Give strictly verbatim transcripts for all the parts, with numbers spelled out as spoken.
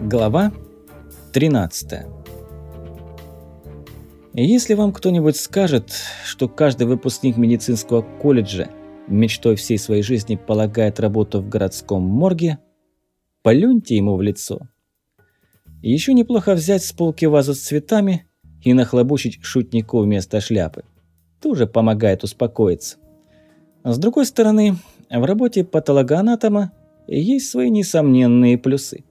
Глава тринадцатая. Если вам кто-нибудь скажет, что каждый выпускник медицинского колледжа мечтой всей своей жизни полагает работу в городском морге, плюньте ему в лицо. Еще неплохо взять с полки вазу с цветами и нахлобучить шутнику вместо шляпы. Тоже помогает успокоиться. С другой стороны, в работе патологоанатома есть свои несомненные плюсы.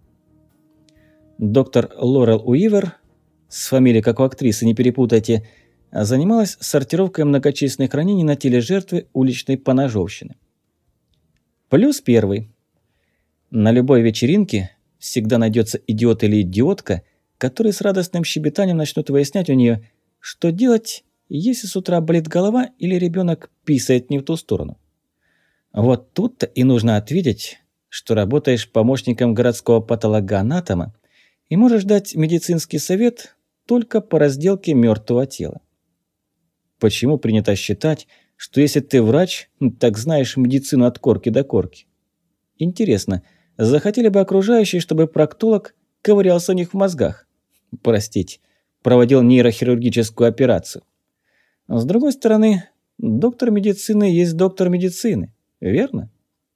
Доктор Лорел Уивер, с фамилией как у актрисы, не перепутайте, занималась сортировкой многочисленных ранений на теле жертвы уличной поножовщины. Плюс первый. На любой вечеринке всегда найдется идиот или идиотка, которые с радостным щебетанием начнут выяснять у нее, что делать, если с утра болит голова или ребенок писает не в ту сторону. Вот тут-то и нужно ответить, что работаешь помощником городского патологоанатома и можешь дать медицинский совет только по разделке мертвого тела. Почему принято считать, что если ты врач, так знаешь медицину от корки до корки? Интересно, захотели бы окружающие, чтобы проктолог ковырялся у них в мозгах? Простите, проводил нейрохирургическую операцию. С другой стороны, доктор медицины есть доктор медицины, верно?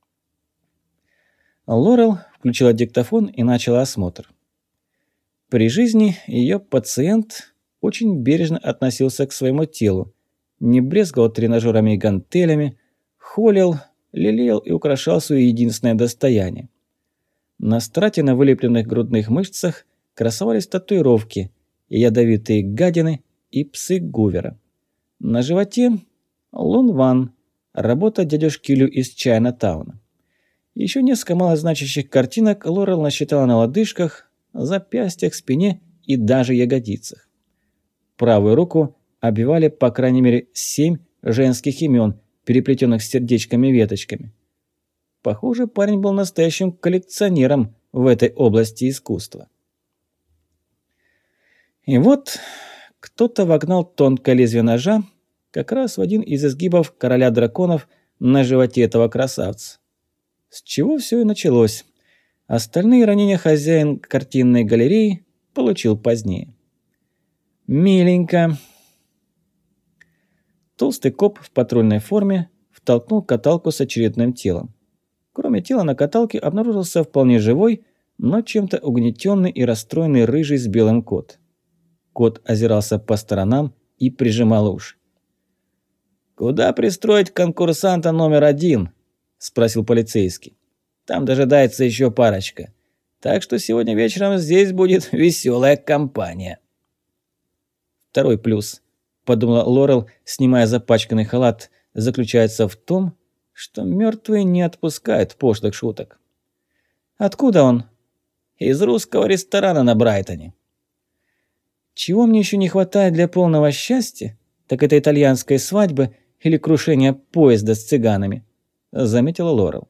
Лорел включила диктофон и начала осмотр. При жизни ее пациент очень бережно относился к своему телу, не брезговал тренажерами и гантелями, холил, лелеял и украшал свое единственное достояние. На старательно вылепленных грудных мышцах красовались татуировки, ядовитые гадины и псы Гувера. На животе Лун Ван, работа дядюшки Лю из Чайна-тауна. Еще несколько малозначащих картинок Лорел насчитала на лодыжках, запястьях, спине и даже ягодицах. Правую руку обвивали по крайней мере семь женских имен, переплетенных сердечками-веточками. Похоже, парень был настоящим коллекционером в этой области искусства. И вот кто-то вогнал тонкое лезвие ножа как раз в один из изгибов короля драконов на животе этого красавца. С чего все и началось. Остальные ранения хозяин картинной галереи получил позднее. Миленько. Толстый коп в патрульной форме втолкнул каталку с очередным телом. Кроме тела на каталке обнаружился вполне живой, но чем-то угнетенный и расстроенный рыжий с белым кот. Кот озирался по сторонам и прижимал уши. «Куда пристроить конкурсанта номер один?» – спросил полицейский. «Там дожидается еще парочка. Так что сегодня вечером здесь будет веселая компания». Второй плюс, подумала Лорел, снимая запачканный халат, заключается в том, что мертвые не отпускают пошлых шуток. «Откуда он?» «Из русского ресторана на Брайтоне». Чего мне еще не хватает для полного счастья, так это итальянской свадьбы или крушения поезда с цыганами, заметила Лорел.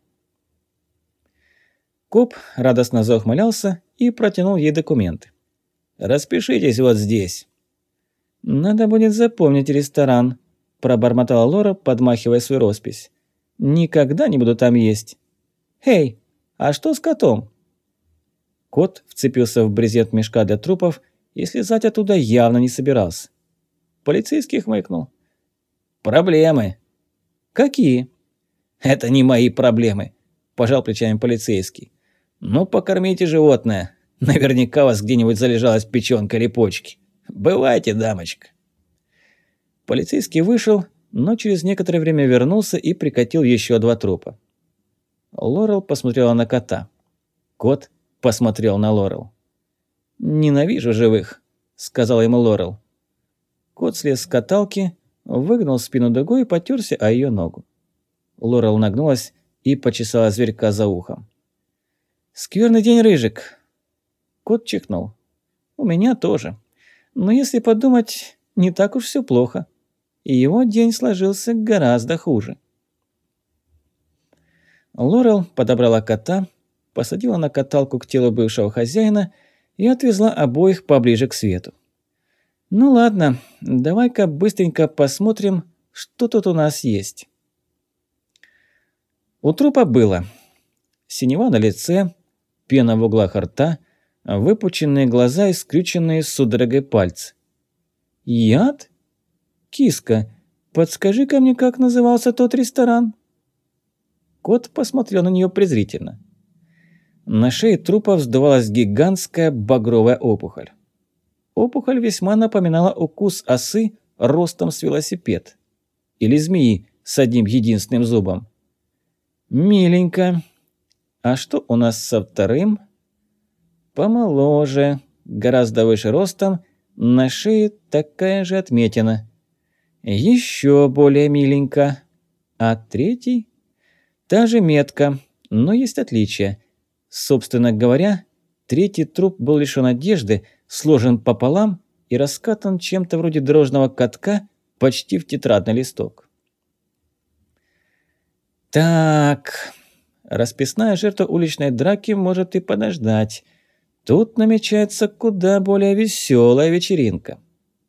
Коп радостно заухмылялся и протянул ей документы. «Распишитесь вот здесь». «Надо будет запомнить ресторан», – пробормотала Лора, подмахивая свою роспись. «Никогда не буду там есть». «Эй, а что с котом?» Кот вцепился в брезент мешка для трупов и слезать оттуда явно не собирался. Полицейский хмыкнул. «Проблемы». «Какие?» «Это не мои проблемы», – пожал плечами полицейский. «Ну, покормите животное. Наверняка у вас где-нибудь залежалась печёнка или почки. Бывайте, дамочка». Полицейский вышел, но через некоторое время вернулся и прикатил еще два трупа. Лорел посмотрела на кота. Кот посмотрел на Лорел. «Ненавижу живых», – сказала ему Лорел. Кот слез с каталки, выгнул спину дугой и потёрся о её ногу. Лорел нагнулась и почесала зверька за ухом. «Скверный день, Рыжик». Кот чихнул. «У меня тоже. Но если подумать, не так уж всё плохо. И его день сложился гораздо хуже». Лорел подобрала кота, посадила на каталку к телу бывшего хозяина и отвезла обоих поближе к свету. «Ну ладно, давай-ка быстренько посмотрим, что тут у нас есть». У трупа было синева на лице, пена в углах рта, выпученные глаза и скрюченные судорогой пальцы. «Яд? Киска, подскажи-ка мне, как назывался тот ресторан?» Кот посмотрел на нее презрительно. На шее трупа вздувалась гигантская багровая опухоль. Опухоль весьма напоминала укус осы ростом с велосипед. Или змеи с одним единственным зубом. «Миленько. А что у нас со вторым?» «Помоложе, гораздо выше ростом, на шее такая же отметина. Еще более миленько. А третий? Та же метка, но есть отличие. Собственно говоря, третий труп был лишён одежды, сложен пополам и раскатан чем-то вроде дорожного катка почти в тетрадный листок. Так, расписная жертва уличной драки может и подождать. Тут намечается куда более веселая вечеринка.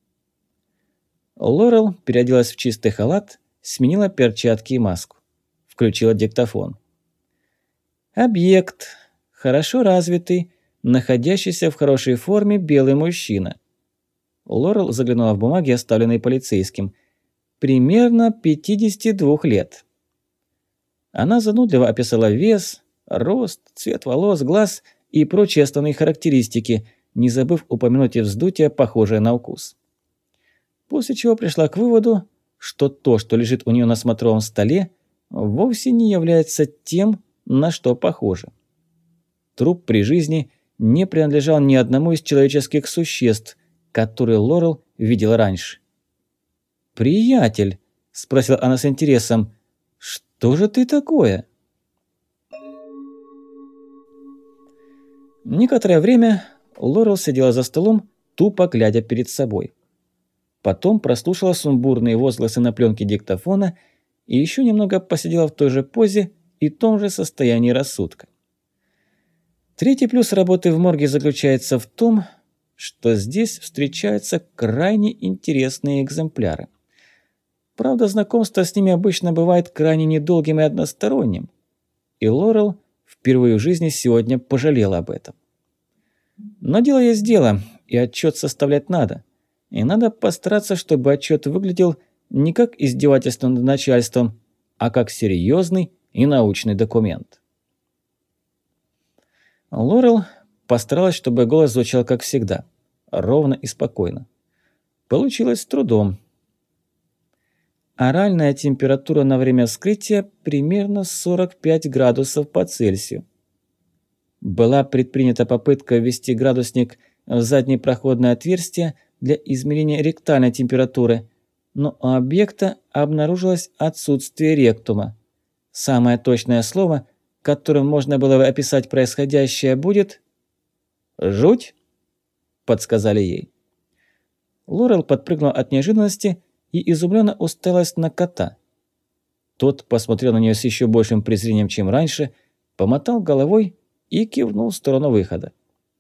Лорел переоделась в чистый халат, сменила перчатки и маску. Включила диктофон. Объект. Хорошо развитый, находящийся в хорошей форме белый мужчина. Лорел заглянула в бумаги, оставленные полицейским. Примерно пятидесяти двух лет. Она занудливо описала вес, рост, цвет волос, глаз и прочие основные характеристики, не забыв упомянуть и вздутие, похожее на укус. После чего пришла к выводу, что то, что лежит у нее на смотровом столе, вовсе не является тем, на что похоже. Труп при жизни не принадлежал ни одному из человеческих существ, которые Лорел видела раньше. «Приятель», – спросила она с интересом, – «что же ты такое?» Некоторое время Лорел сидела за столом, тупо глядя перед собой. Потом прослушала сумбурные возгласы на пленке диктофона и еще немного посидела в той же позе и том же состоянии рассудка. Третий плюс работы в морге заключается в том, что здесь встречаются крайне интересные экземпляры. Правда, знакомство с ними обычно бывает крайне недолгим и односторонним, и Лорел впервые в жизни сегодня пожалела об этом. Но дело есть дело, и отчет составлять надо. И надо постараться, чтобы отчет выглядел не как издевательство над начальством, а как серьезный и научный документ. Лорел постаралась, чтобы голос звучал как всегда, ровно и спокойно. Получилось с трудом. Оральная температура на время вскрытия примерно сорок пять градусов по Цельсию. Была предпринята попытка ввести градусник в заднее проходное отверстие для измерения ректальной температуры, но у объекта обнаружилось отсутствие ректума. Самое точное слово, которым можно было бы описать происходящее, будет «жуть», – подсказали ей. Лорел подпрыгнула от неожиданности и изумленно уставилась на кота. Тот посмотрел на нее с еще большим презрением, чем раньше, помотал головой и кивнул в сторону выхода.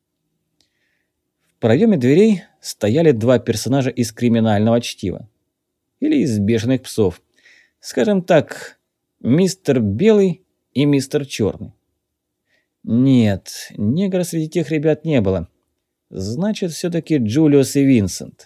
В проеме дверей стояли два персонажа из криминального чтива. Или из бешеных псов. Скажем так, мистер Белый и мистер Черный. Нет, негра среди тех ребят не было. Значит, все-таки Джулиус и Винсент.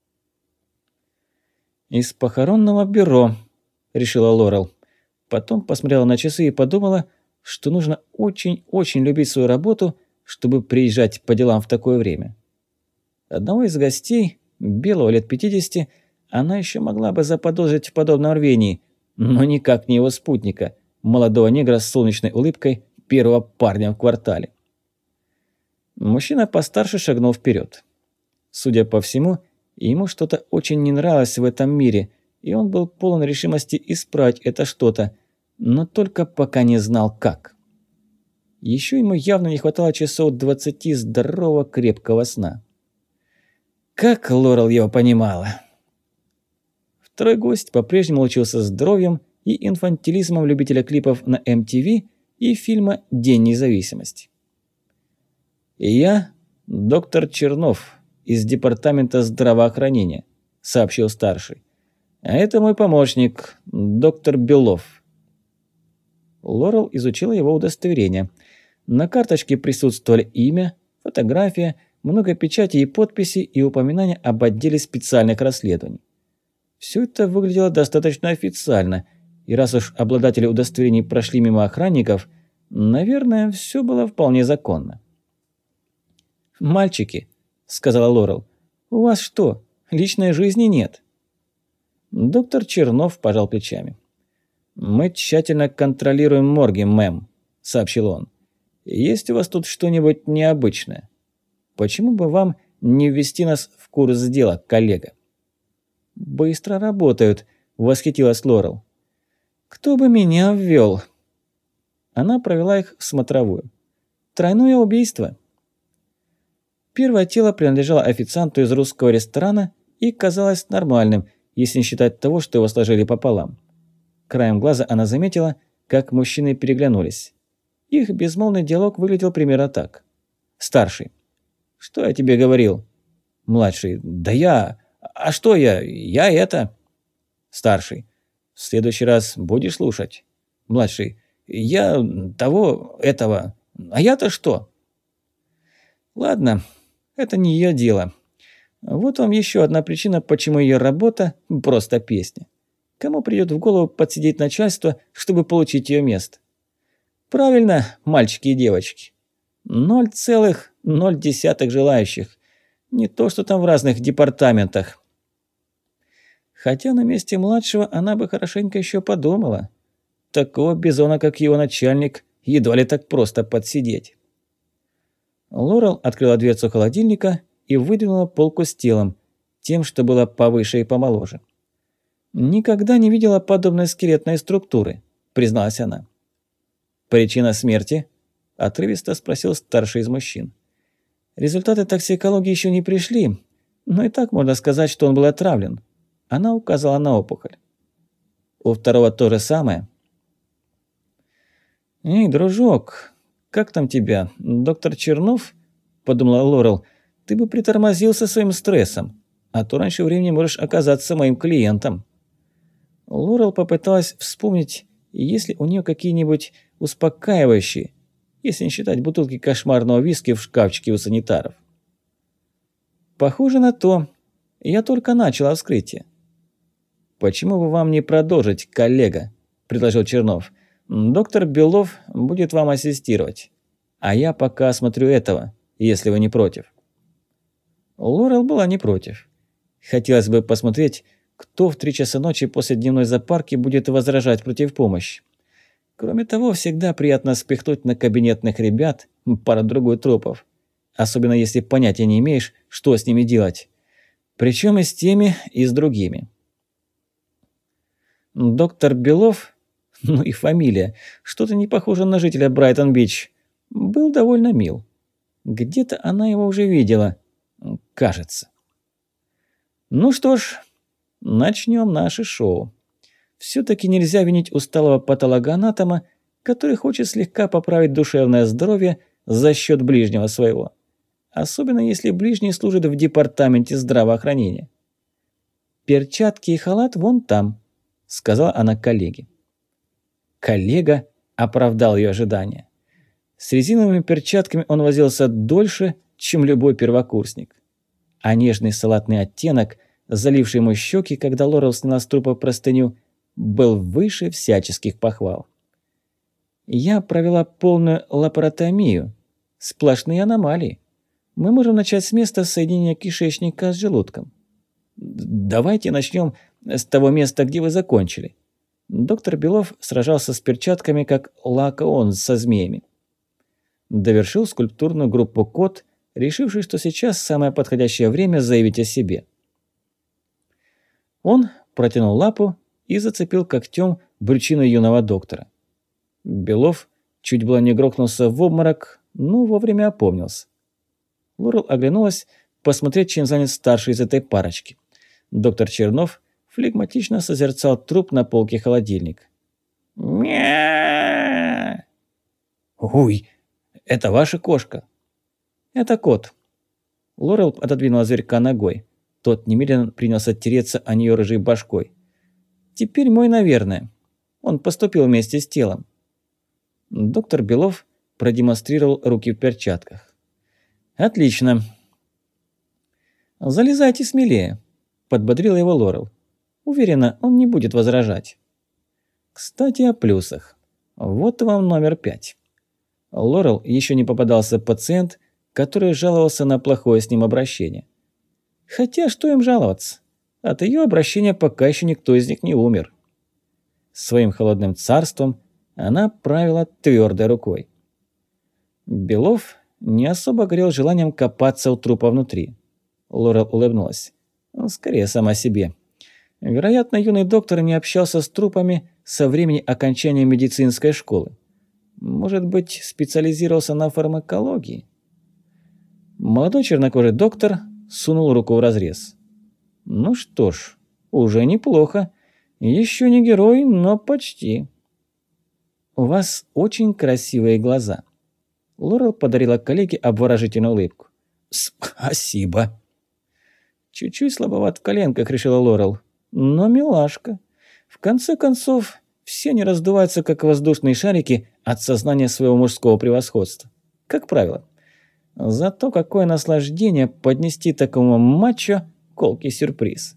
«Из похоронного бюро», – решила Лорел. Потом посмотрела на часы и подумала, что нужно очень-очень любить свою работу, чтобы приезжать по делам в такое время. Одного из гостей, белого лет пятидесяти, она еще могла бы заподозрить в подобном рвении, но никак не его спутника, молодого негра с солнечной улыбкой, первого парня в квартале. Мужчина постарше шагнул вперед. Судя по всему, ему что-то очень не нравилось в этом мире, и он был полон решимости исправить это что-то, но только пока не знал как. Еще ему явно не хватало часов двадцати здорового крепкого сна. Как Лорел его понимала. Второй гость по-прежнему лучился здоровьем и инфантилизмом любителя клипов на эм ти ви и фильма «День независимости». «И я доктор Чернов из департамента здравоохранения», – сообщил старший. «А это мой помощник, доктор Белов». Лорел изучила его удостоверение. На карточке присутствовали имя, Фотография, много печати и подписи и упоминания об отделе специальных расследований. Все это выглядело достаточно официально, и раз уж обладатели удостоверений прошли мимо охранников, наверное, все было вполне законно. «Мальчики», — сказала Лорел, — «у вас что, личной жизни нет?» Доктор Чернов пожал плечами. «Мы тщательно контролируем морги, мэм», — сообщил он. «Есть у вас тут что-нибудь необычное? Почему бы вам не ввести нас в курс дела, коллега?» «Быстро работают», — восхитилась Лорел. «Кто бы меня ввёл?» Она провела их в смотровую. «Тройное убийство». Первое тело принадлежало официанту из русского ресторана и казалось нормальным, если не считать того, что его сложили пополам. Краем глаза она заметила, как мужчины переглянулись. Их безмолвный диалог выглядел примерно так. Старший. «Что я тебе говорил?» Младший. «Да я... А что я? Я это...» Старший. «В следующий раз будешь слушать?» Младший. «Я... того... этого... А я-то что?» «Ладно, это не её дело. Вот вам ещё одна причина, почему её работа – просто песня. Кому придёт в голову подсидеть начальство, чтобы получить её место? Правильно, мальчики и девочки. Ноль целых ноль десятых желающих. Не то, что там в разных департаментах. Хотя на месте младшего она бы хорошенько ещё подумала. Такого бизона, как его начальник, едва ли так просто подсидеть». Лорел открыла дверцу холодильника и выдвинула полку с телом, тем, что было повыше и помоложе. «Никогда не видела подобной скелетной структуры», – призналась она. «Причина смерти?» – отрывисто спросил старший из мужчин. «Результаты токсикологии еще не пришли, но и так можно сказать, что он был отравлен». Она указала на опухоль. «У второго то же самое?» «Эй, дружок, как там тебя, доктор Чернов?» – подумала Лорел. «Ты бы притормозил со своим стрессом, а то раньше времени можешь оказаться моим клиентом». Лорел попыталась вспомнить, есть ли у нее какие-нибудь успокаивающие, если не считать бутылки кошмарного виски в шкафчике у санитаров. «Похоже на то. Я только начала вскрытие». «Почему бы вам не продолжить, коллега?» – предложил Чернов. «Доктор Белов будет вам ассистировать. А я пока осмотрю этого, если вы не против». Лорел была не против. Хотелось бы посмотреть, кто в три часа ночи после дневной запарки будет возражать против помощи. Кроме того, всегда приятно спихнуть на кабинетных ребят пару-другую трупов. Особенно если понятия не имеешь, что с ними делать. Причем и с теми, и с другими. Доктор Белов, ну и фамилия, что-то не похоже на жителя Брайтон-Бич, был довольно мил. Где-то она его уже видела, кажется. Ну что ж, начнем наше шоу. Все-таки нельзя винить усталого патологоанатома, который хочет слегка поправить душевное здоровье за счет ближнего своего. Особенно если ближний служит в департаменте здравоохранения. «Перчатки и халат вон там», – сказала она коллеге. Коллега оправдал ее ожидания. С резиновыми перчатками он возился дольше, чем любой первокурсник. А нежный салатный оттенок, заливший ему щеки, когда Лорел сняла с трупа простыню, был выше всяческих похвал. «Я провела полную лапаротомию. Сплошные аномалии. Мы можем начать с места соединения кишечника с желудком. Давайте начнем с того места, где вы закончили». Доктор Белов сражался с перчатками, как Лакаон со змеями. Довершил скульптурную группу кот, решивший, что сейчас самое подходящее время заявить о себе. Он протянул лапу и зацепил когтем брючину юного доктора. Белов чуть было не грохнулся в обморок, но вовремя опомнился. Лорел оглянулась посмотреть, чем занят старший из этой парочки. Доктор Чернов флегматично созерцал труп на полке холодильника. «Мя!» «Уй, это ваша кошка?» «Это кот». Лорел отодвинула зверька ногой. Тот немедленно принялся тереться о нее рыжей башкой. «Теперь мой, наверное. Он поступил вместе с телом». Доктор Белов продемонстрировал руки в перчатках. Отлично. Залезайте смелее, подбодрила его Лорел. Уверена, он не будет возражать. Кстати, о плюсах. Вот вам номер пять. Лорел еще не попадался пациент, который жаловался на плохое с ним обращение. Хотя что им жаловаться? От ее обращения пока еще никто из них не умер. Своим холодным царством она правила твердой рукой. Белов не особо горел желанием копаться у трупа внутри. Лорел улыбнулась. Скорее сама себе. Вероятно, юный доктор не общался с трупами со времени окончания медицинской школы. Может быть, специализировался на фармакологии? Молодой чернокожий доктор сунул руку в разрез. Ну что ж, уже неплохо. Еще не герой, но почти. У вас очень красивые глаза. Лорел подарила коллеге обворожительную улыбку. Спасибо. Чуть-чуть слабоват в коленках, решила Лорел. Но милашка. В конце концов, все они раздуваются, как воздушные шарики, от сознания своего мужского превосходства. Как правило. Зато какое наслаждение поднести такому мачо колкий сюрприз.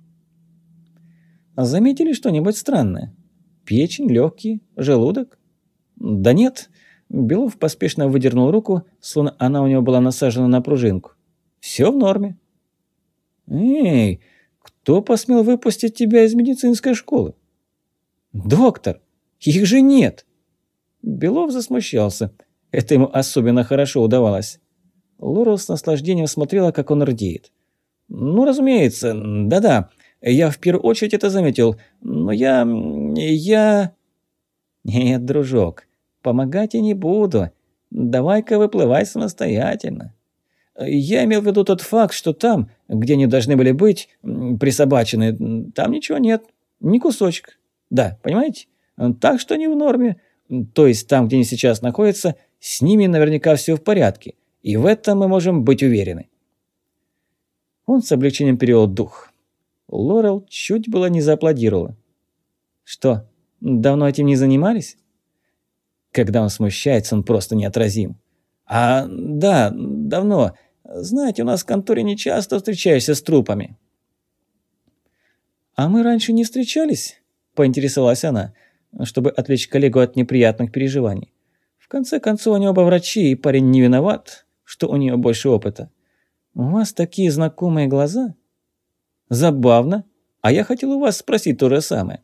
Заметили что-нибудь странное? Печень, легкие, желудок? Да нет. Белов поспешно выдернул руку, словно она у него была насажена на пружинку. Все в норме. Эй, кто посмел выпустить тебя из медицинской школы? Доктор, их же нет. Белов засмущался. Это ему особенно хорошо удавалось. Лорел с наслаждением смотрела, как он рдеет. Ну, разумеется, да-да, я в первую очередь это заметил, но я... я... Нет, дружок, помогать я не буду. Давай-ка выплывай самостоятельно. Я имел в виду тот факт, что там, где они должны были быть, присобачены, там ничего нет, ни кусочка. Да, понимаете? Так что они в норме. То есть там, где они сейчас находятся, с ними наверняка все в порядке. И в этом мы можем быть уверены. Он с облегчением перевел дух. Лорел чуть было не зааплодировала. Что, давно этим не занимались? Когда он смущается, он просто неотразим. А, да, давно. Знаете, у нас в конторе не часто встречаешься с трупами. А мы раньше не встречались? Поинтересовалась она, чтобы отвлечь коллегу от неприятных переживаний. В конце концов, они оба врачи, и парень не виноват, что у нее больше опыта. У вас такие знакомые глаза? Забавно. А я хотел у вас спросить то же самое.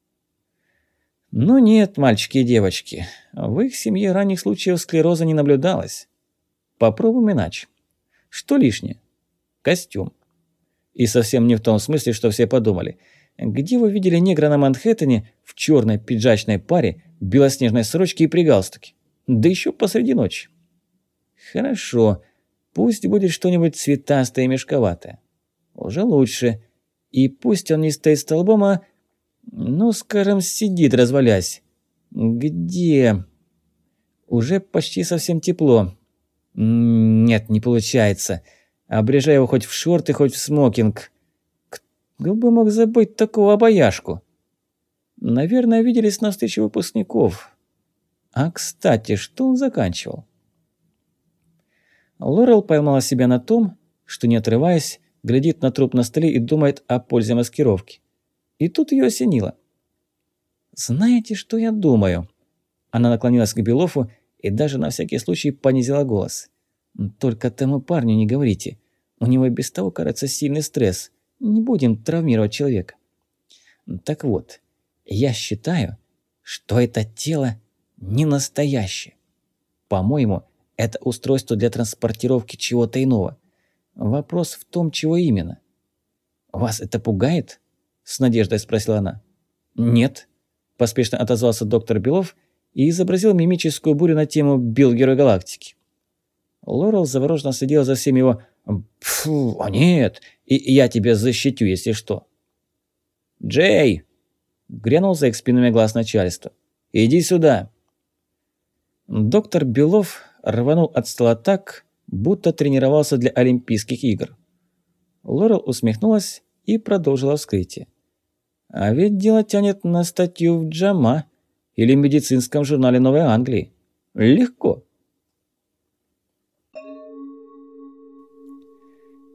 Ну нет, мальчики и девочки, в их семье ранних случаев склероза не наблюдалось. Попробуем иначе. Что лишнее? Костюм. И совсем не в том смысле, что все подумали. Где вы видели негра на Манхэттене в черной пиджачной паре, белоснежной сорочке и при галстуке? Да еще посреди ночи. Хорошо, пусть будет что-нибудь цветастое и мешковатое. Уже лучше. И пусть он не стоит столбом, а, ну, скажем, сидит, развалясь. Где? Уже почти совсем тепло. Нет, не получается. Обрежай его хоть в шорты, хоть в смокинг. Кто бы мог забыть такого обаяшку? Наверное, виделись на встрече выпускников. А, кстати, что он заканчивал? Лорел поймала себя на том, что, не отрываясь, глядит на труп на столе и думает о пользе маскировки. И тут ее осенило. «Знаете, что я думаю?» Она наклонилась к Белову и даже на всякий случай понизила голос. «Только тому парню не говорите. У него и без того, кажется, сильный стресс. Не будем травмировать человека. Так вот, я считаю, что это тело не настоящее. По-моему, это устройство для транспортировки чего-то иного. Вопрос в том, чего именно. Вас это пугает?» С надеждой спросила она. «Нет», – поспешно отозвался доктор Белов и изобразил мимическую бурю на тему «Билл, герой галактики». Лорел завороженно следила за всем его «Фу, а нет, и я тебя защитю, если что». «Джей!» – грянул за их спинами глаз начальства. «Иди сюда!» Доктор Белов рванул от стола так, будто тренировался для Олимпийских игр. Лорел усмехнулась и продолжила вскрытие. А ведь дело тянет на статью в Джама или медицинском журнале Новой Англии. Легко.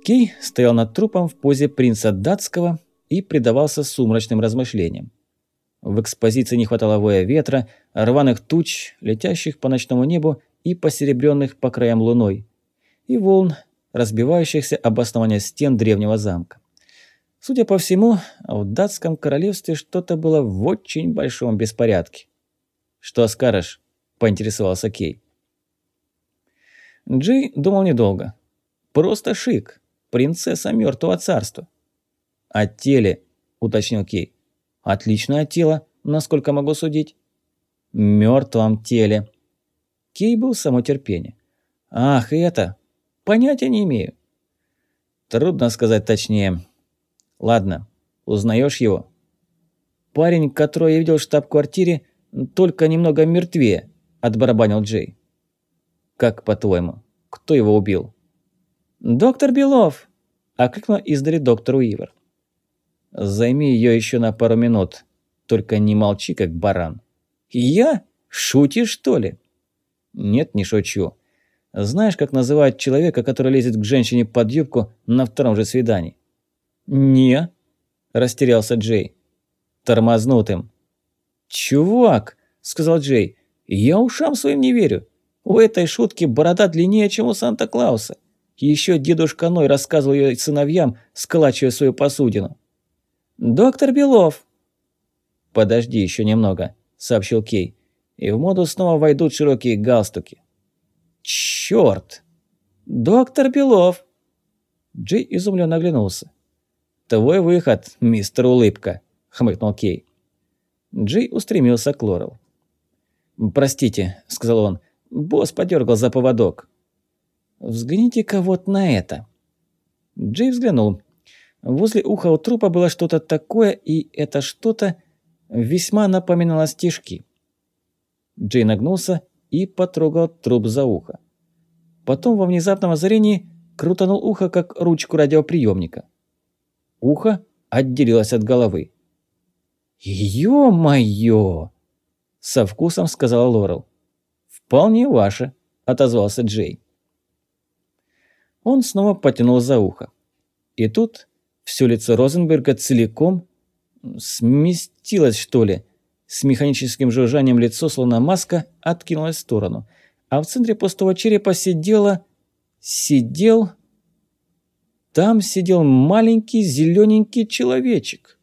Кей стоял над трупом в позе принца датского и предавался сумрачным размышлениям. В экспозиции не хватало воя ветра, рваных туч, летящих по ночному небу и посеребренных по краям луной, и волн, разбивающихся об основание стен древнего замка. Судя по всему, в датском королевстве что-то было в очень большом беспорядке. «Что скажешь?» – поинтересовался Кей. Джей думал недолго. «Просто шик. Принцесса мертвого царства». «О теле», – уточнил Кей. «Отличное тело, насколько могу судить». «Мертвом теле». Кей был само терпение. «Ах, и это! Понятия не имею». «Трудно сказать точнее. Ладно, узнаешь его?» «Парень, которого я видел в штаб-квартире, только немного мертвее», – отбарабанил Джей. «Как по-твоему, кто его убил?» «Доктор Белов!» – окликнула издали доктор Уивер. «Займи ее еще на пару минут, только не молчи, как баран». «Я? Шутишь, что ли?» «Нет, не шучу. Знаешь, как называют человека, который лезет к женщине под юбку на втором же свидании?» «Не», – растерялся Джей. «Тормознутым». «Чувак», – сказал Джей, – «я ушам своим не верю. У этой шутки борода длиннее, чем у Санта-Клауса. Еще дедушка Ной рассказывал ее сыновьям, сколачивая свою посудину». «Доктор Белов». «Подожди еще немного», – сообщил Кей, – «и в моду снова войдут широкие галстуки». «Чёрт!» «Доктор Белов». Джей изумленно оглянулся. «Твой выход, мистер Улыбка», – хмыкнул Кей. Джей устремился к Лорел. «Простите», – сказал он, – «босс подергал за поводок». «Взгляните-ка вот на это». Джей взглянул. Возле уха у трупа было что-то такое, и это что-то весьма напоминало стежки. Джей нагнулся и потрогал труп за ухо. Потом во внезапном озарении крутанул ухо, как ручку радиоприемника. Ухо отделилось от головы. «Ё-моё!» – со вкусом сказала Лорел. «Вполне ваше», – отозвался Джей. Он снова потянул за ухо. И тут все лицо Розенберга целиком сместилось, что ли. С механическим жужжанием лицо, словно маска, откинулось в сторону. А в центре пустого черепа сидело... Сидел... Там сидел маленький зелененький человечек.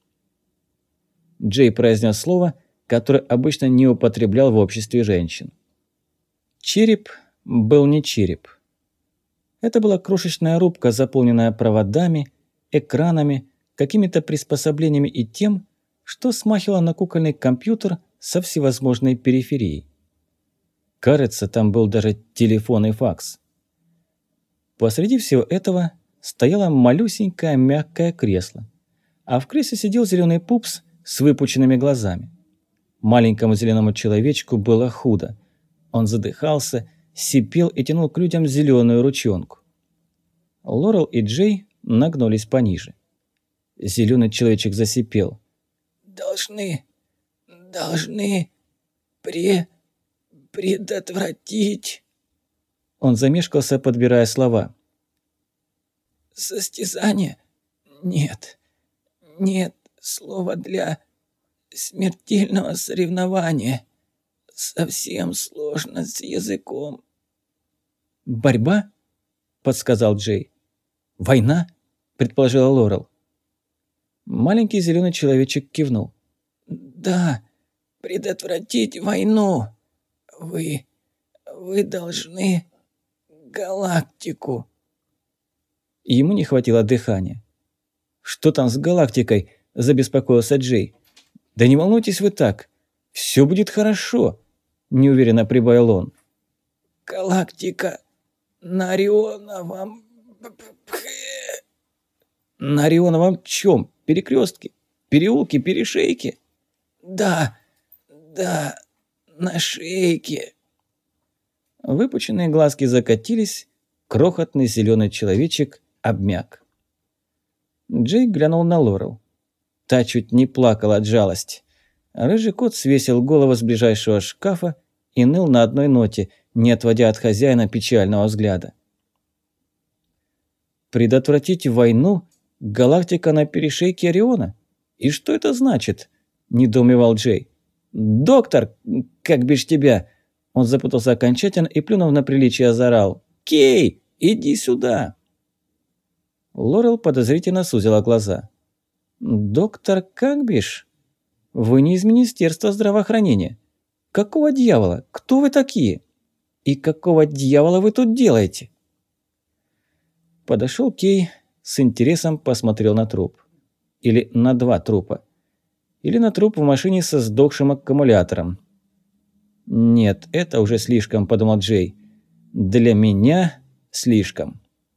Джей произнес слово, которое обычно не употреблял в обществе женщин. Череп был не череп. Это была крошечная рубка, заполненная проводами, экранами, какими-то приспособлениями и тем, что смахивало на кукольный компьютер со всевозможной периферией. Кажется, там был даже телефон и факс. Посреди всего этого стояло малюсенькое мягкое кресло, а в кресле сидел зеленый пупс с выпученными глазами. Маленькому зеленому человечку было худо. Он задыхался, сипел и тянул к людям зеленую ручонку. Лорел и Джей нагнулись пониже. Зеленый человечек засипел. «Должны, должны пре... предотвратить...» Он замешкался, подбирая слова. «Состязание? Нет. Нет слова для смертельного соревнования. Совсем сложно с языком». «Борьба?» – подсказал Джей. «Война?» – предположила Лорел. Маленький зеленый человечек кивнул. «Да, предотвратить войну. Вы... вы должны... галактику». Ему не хватило дыхания. «Что там с галактикой?» – забеспокоился Джей. «Да не волнуйтесь вы так. Все будет хорошо», – неуверенно прибавил он. «Галактика на Орионовом... На Орионовом чем? Перекрестке? Переулке? Перешейке?» «Да, да, на шейке». Выпученные глазки закатились, крохотный зеленый человечек обмяк. Джей глянул на Лорел. Та чуть не плакала от жалости. Рыжий кот свесил голову с ближайшего шкафа и ныл на одной ноте, не отводя от хозяина печального взгляда. Предотвратить войну? Галактика на перешейке Ориона? И что это значит? Недоумевал Джей. «Доктор, как бишь тебя?» Он запутался окончательно и, плюнув на приличие, заорал. «Кей, иди сюда!» Лорел подозрительно сузила глаза. «Доктор Кагбиш? Вы не из Министерства здравоохранения. Какого дьявола? Кто вы такие? И какого дьявола вы тут делаете?» Подошел Кей, с интересом посмотрел на труп. Или на два трупа. Или на труп в машине со сдохшим аккумулятором. «Нет, это уже слишком», – подумал Джей. «Для меня слишком».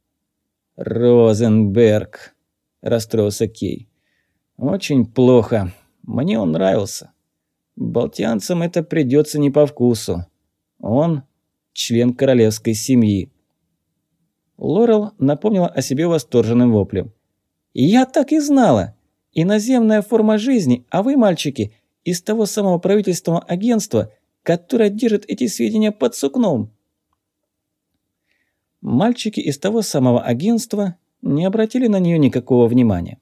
«Розенберг», – расстроился Кей. «Очень плохо. Мне он нравился. Балтианцам это придется не по вкусу. Он – член королевской семьи». Лорел напомнила о себе восторженным воплем. «Я так и знала! Иноземная форма жизни, а вы, мальчики, из того самого правительственного агентства, которое держит эти сведения под сукном». Мальчики из того самого агентства не обратили на нее никакого внимания.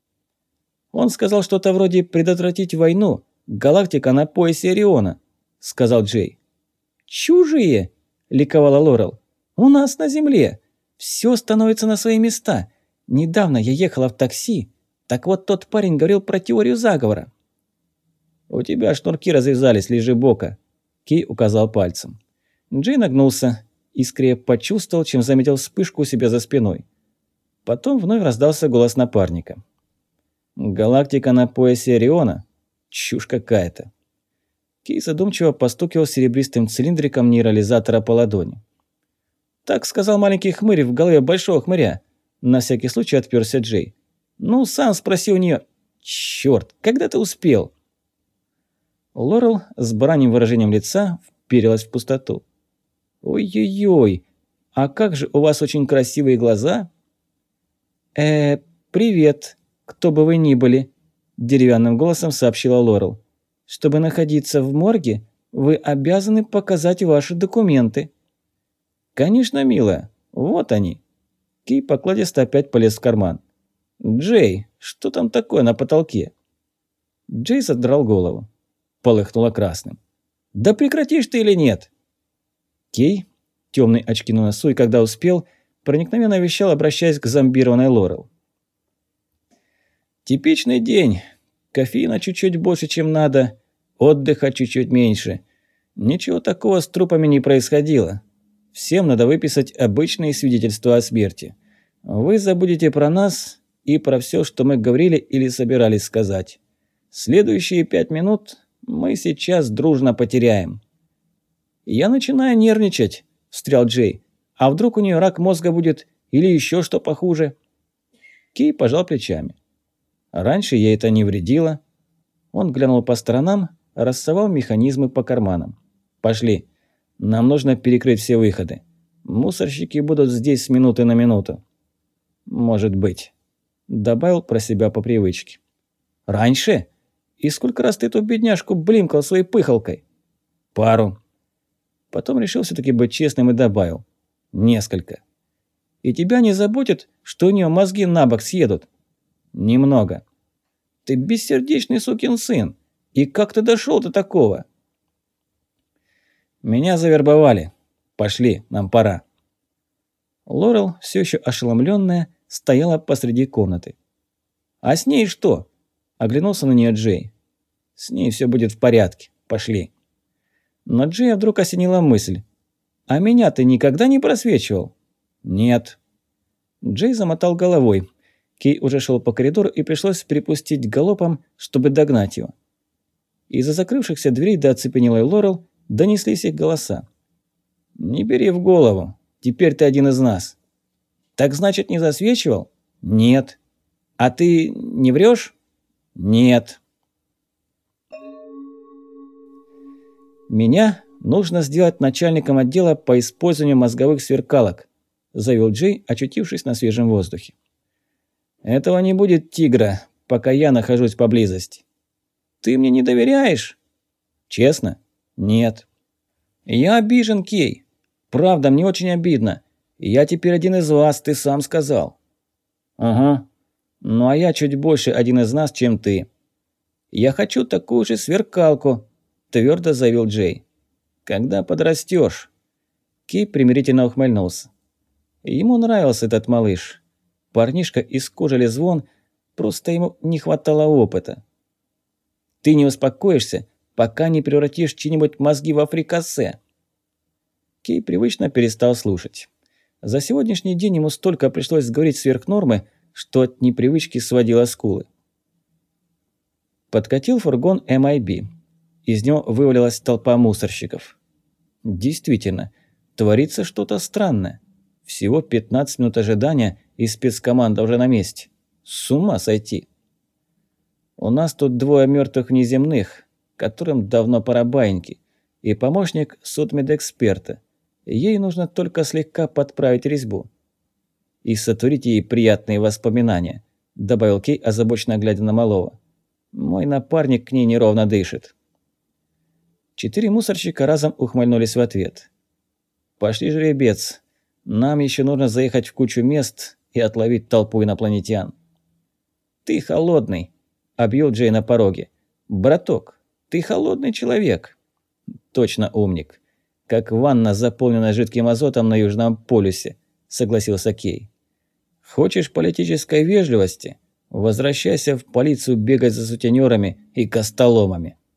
«Он сказал что-то вроде «предотвратить войну, галактика на поясе Ориона», – сказал Джей. «Чужие!» – ликовала Лорел. «У нас на Земле. Все становится на свои места. Недавно я ехала в такси. Так вот тот парень говорил про теорию заговора». «У тебя шнурки развязались, лежи бока», – Кей указал пальцем. Джей нагнулся и скорее почувствовал, чем заметил вспышку у себя за спиной. Потом вновь раздался голос напарника. «Галактика на поясе Ориона? Чушь какая-то». Кей задумчиво постукивал серебристым цилиндриком нейрализатора по ладони. «Так сказал маленький хмырь в голове большого хмыря», – на всякий случай отперся Джей. «Ну, сам спроси у нее. Чёрт, когда ты успел?» Лорел с бараньим выражением лица вперилась в пустоту. «Ой-ой-ой, а как же у вас очень красивые глаза?» «Э, привет, кто бы вы ни были», – деревянным голосом сообщила Лорел. «Чтобы находиться в морге, вы обязаны показать ваши документы». «Конечно, милая, вот они». Кей покладисто опять полез в карман. «Джей, что там такое на потолке?» Джей задрал голову. Полыхнуло красным. «Да прекратишь ты или нет?» Кей, темные очки на носу, и когда успел, проникновенно вещал, обращаясь к зомбированной Лорел. «Типичный день. Кофеина чуть-чуть больше, чем надо, отдыха чуть-чуть меньше. Ничего такого с трупами не происходило. Всем надо выписать обычные свидетельства о смерти. Вы забудете про нас и про все, что мы говорили или собирались сказать. Следующие пять минут мы сейчас дружно потеряем». «Я начинаю нервничать», – встрял Джей. «А вдруг у нее рак мозга будет или еще что похуже?» Кей пожал плечами. «Раньше ей это не вредило». Он глянул по сторонам, рассовал механизмы по карманам. «Пошли. Нам нужно перекрыть все выходы. Мусорщики будут здесь с минуты на минуту». «Может быть», – добавил про себя по привычке. «Раньше? И сколько раз ты эту бедняжку блимкал своей пыхалкой?» «Пару». Потом решил все-таки быть честным и добавил. «Несколько». «И тебя не заботит, что у нее мозги на бок съедут?» «Немного». «Ты бессердечный сукин сын. И как ты дошел до такого?» «Меня завербовали. Пошли, нам пора». Лорел, все еще ошеломленная, стояла посреди комнаты. «А с ней что?» – оглянулся на нее Джей. «С ней все будет в порядке. Пошли». Но Джея вдруг осенила мысль. «А меня ты никогда не просвечивал?» «Нет». Джей замотал головой. Кей уже шел по коридору, и пришлось припустить галопом, чтобы догнать его. Из-за закрывшихся дверей до оцепенелой Лорел донеслись их голоса. «Не бери в голову. Теперь ты один из нас». «Так значит, не засвечивал?» «Нет». «А ты не врешь?» «Нет». «Меня нужно сделать начальником отдела по использованию мозговых сверкалок», – заявил Джей, очутившись на свежем воздухе. «Этого не будет, тигра, пока я нахожусь поблизости». «Ты мне не доверяешь?» «Честно? Нет». «Я обижен, Кей. Правда, мне очень обидно. Я теперь один из вас, ты сам сказал». «Угу. Ну а я чуть больше один из нас, чем ты». «Я хочу такую же сверкалку», – твердо заявил Джей. «Когда подрастешь?» Кей примирительно ухмыльнулся. Ему нравился этот малыш. Парнишка из кожи звон, просто ему не хватало опыта. «Ты не успокоишься, пока не превратишь чьи-нибудь мозги во фрикасе». Кей привычно перестал слушать. За сегодняшний день ему столько пришлось говорить сверх нормы, что от непривычки сводило скулы. Подкатил фургон эм ай би. Из него вывалилась толпа мусорщиков. Действительно, творится что-то странное. Всего пятнадцать минут ожидания, и спецкоманда уже на месте. С ума сойти. У нас тут двое мертвых внеземных, которым давно пора баиньки, и помощник судмедэксперта. Ей нужно только слегка подправить резьбу. И сотворить ей приятные воспоминания, добавил Кей, озабоченно глядя на малого. Мой напарник к ней неровно дышит. Четыре мусорщика разом ухмыльнулись в ответ. «Пошли, жеребец. Нам еще нужно заехать в кучу мест и отловить толпу инопланетян». «Ты холодный», – объявил Джей на пороге. «Браток, ты холодный человек». «Точно умник. Как ванна, заполненная жидким азотом на Южном полюсе», – согласился Кей. «Хочешь политической вежливости? Возвращайся в полицию бегать за сутенерами и костоломами».